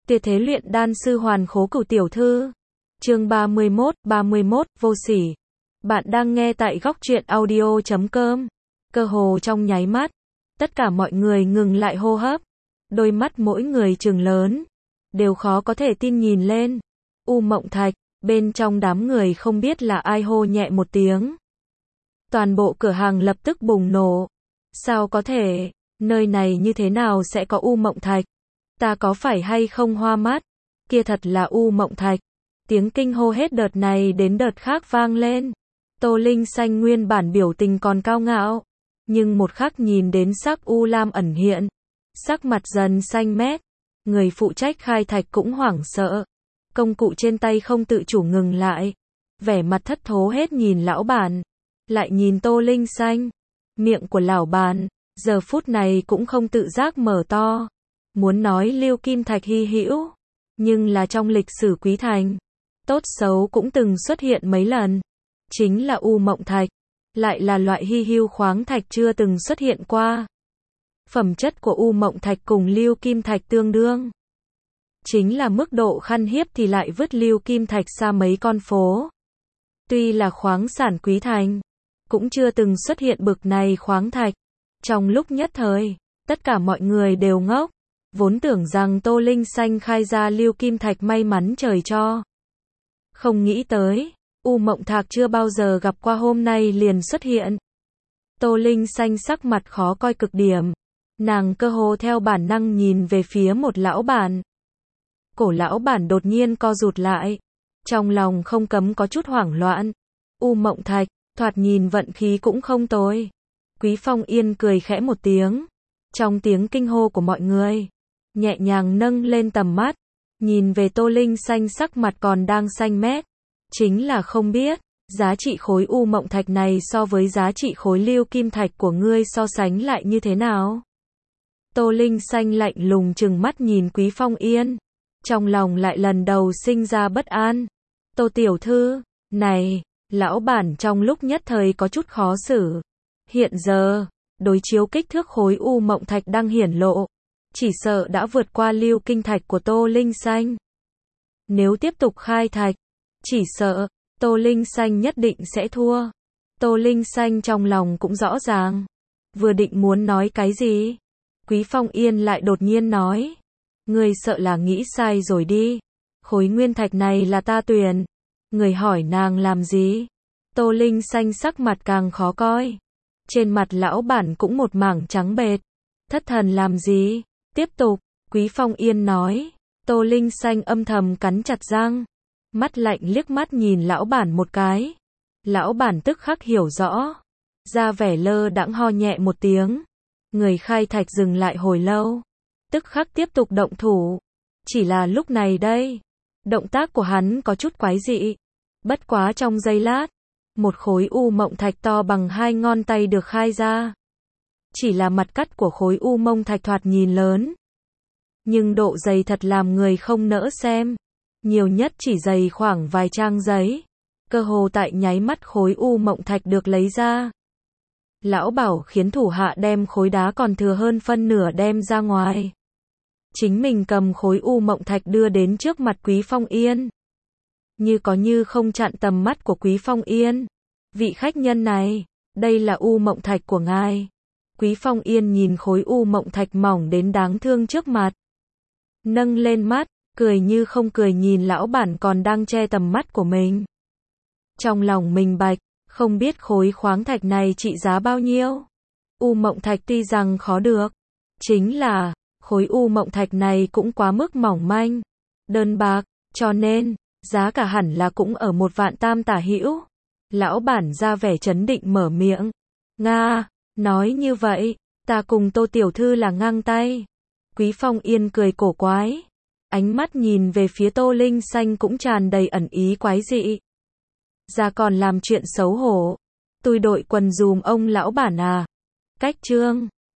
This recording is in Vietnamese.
Tuyệt thế luyện đan sư Hoàn Khố Cửu tiểu thư. Chương 31, vô sỉ. Bạn đang nghe tại góc truyện audio.com. Cơ hồ trong nháy mắt, tất cả mọi người ngừng lại hô hấp. Đôi mắt mỗi người trừng lớn, đều khó có thể tin nhìn lên. U Mộng Thạch, bên trong đám người không biết là ai hô nhẹ một tiếng. Toàn bộ cửa hàng lập tức bùng nổ. Sao có thể, nơi này như thế nào sẽ có U Mộng Thạch? Ta có phải hay không hoa mắt? Kia thật là U Mộng Thạch. Tiếng kinh hô hết đợt này đến đợt khác vang lên. Tô Linh Xanh nguyên bản biểu tình còn cao ngạo, nhưng một khắc nhìn đến sắc u lam ẩn hiện, sắc mặt dần xanh mét. Người phụ trách khai thạch cũng hoảng sợ, công cụ trên tay không tự chủ ngừng lại, vẻ mặt thất thố hết nhìn lão bản, lại nhìn Tô Linh Xanh. Miệng của lão bản giờ phút này cũng không tự giác mở to, muốn nói lưu kim thạch hy hữu, nhưng là trong lịch sử Quý Thành, tốt xấu cũng từng xuất hiện mấy lần. Chính là U Mộng Thạch, lại là loại hy hữu khoáng thạch chưa từng xuất hiện qua. Phẩm chất của U Mộng Thạch cùng lưu kim thạch tương đương. Chính là mức độ khan hiếm thì lại vứt lưu kim thạch xa mấy con phố. Tuy là khoáng sản Quý Thành, cũng chưa từng xuất hiện bực này khoáng thạch. Trong lúc nhất thời, tất cả mọi người đều ngốc, vốn tưởng rằng Tô Linh Xanh khai ra lưu kim thạch may mắn trời cho. Không nghĩ tới, U Mộng Thạch chưa bao giờ gặp qua hôm nay liền xuất hiện. Tô Linh Xanh sắc mặt khó coi cực điểm, nàng cơ hồ theo bản năng nhìn về phía một lão bản. Cổ lão bản đột nhiên co rụt lại, trong lòng không cấm có chút hoảng loạn. U Mộng Thạch, thoạt nhìn vận khí cũng không tồi. Quý Phong Yên cười khẽ một tiếng, trong tiếng kinh hô của mọi người, nhẹ nhàng nâng lên tầm mắt, nhìn về Tô Linh Xanh sắc mặt còn đang xanh mét. Chính là không biết, giá trị khối U Mộng Thạch này so với giá trị khối lưu kim thạch của ngươi so sánh lại như thế nào? Tô Linh Xanh lạnh lùng trừng mắt nhìn Quý Phong Yên, trong lòng lại lần đầu sinh ra bất an. Tô tiểu thư, này, lão bản trong lúc nhất thời có chút khó xử. Hiện giờ, đối chiếu kích thước khối U Mộng Thạch đang hiển lộ, chỉ sợ đã vượt qua lưu kim thạch của Tô Linh Xanh. Nếu tiếp tục khai thạch, chỉ sợ, Tô Linh Xanh nhất định sẽ thua. Tô Linh Xanh trong lòng cũng rõ ràng, vừa định muốn nói cái gì, Quý Phong Yên lại đột nhiên nói, ngươi sợ là nghĩ sai rồi đi, khối nguyên thạch này là ta tuyển. Người hỏi nàng làm gì? Tô Linh Xanh sắc mặt càng khó coi, trên mặt lão bản cũng một mảng trắng bệch. Thất thần làm gì? Tiếp tục, Quý Phong Yên nói. Tô Linh Xanh âm thầm cắn chặt răng, mắt lạnh liếc mắt nhìn lão bản một cái. Lão bản tức khắc hiểu rõ, ra vẻ lơ đãng ho nhẹ một tiếng. Người khai thạch dừng lại hồi lâu, tức khắc tiếp tục động thủ. Chỉ là lúc này đây, động tác của hắn có chút quái dị. Bất quá trong giây lát, một khối U Mộng Thạch to bằng 2 ngón tay được khai ra. Chỉ là mặt cắt của khối U Mộng Thạch thoạt nhìn lớn, nhưng độ dày thật làm người không nỡ xem. Nhiều nhất chỉ dày khoảng vài trang giấy. Cơ hồ tại nháy mắt khối U Mộng Thạch được lấy ra. Lão bảo khiến thủ hạ đem khối đá còn thừa hơn phân nửa đem ra ngoài. Chính mình cầm khối U Mộng Thạch đưa đến trước mặt Quý Phong Yên. Như có như không chặn tầm mắt của Quý Phong Yên. Vị khách nhân này, đây là U Mộng Thạch của ngài. Quý Phong Yên nhìn khối U Mộng Thạch mỏng đến đáng thương trước mặt, nâng lên mắt, cười như không cười nhìn lão bản còn đang che tầm mắt của mình. Trong lòng mình bạch, không biết khối khoáng thạch này trị giá bao nhiêu. U Mộng Thạch tuy rằng khó được, chính là, khối U Mộng Thạch này cũng quá mức mỏng manh, đơn bạc, cho nên, giá cả hẳn là cũng ở 1 vạn tam tả hữu. Lão bản ra vẻ trấn định mở miệng. Nga, nói như vậy, ta cùng Tô tiểu thư là ngang tay. Quý Phong Yên cười cổ quái, ánh mắt nhìn về phía Tô Linh Xanh cũng tràn đầy ẩn ý quái dị. Ra còn làm chuyện xấu hổ, tôi đội quần dùm ông lão bản à. Cách chương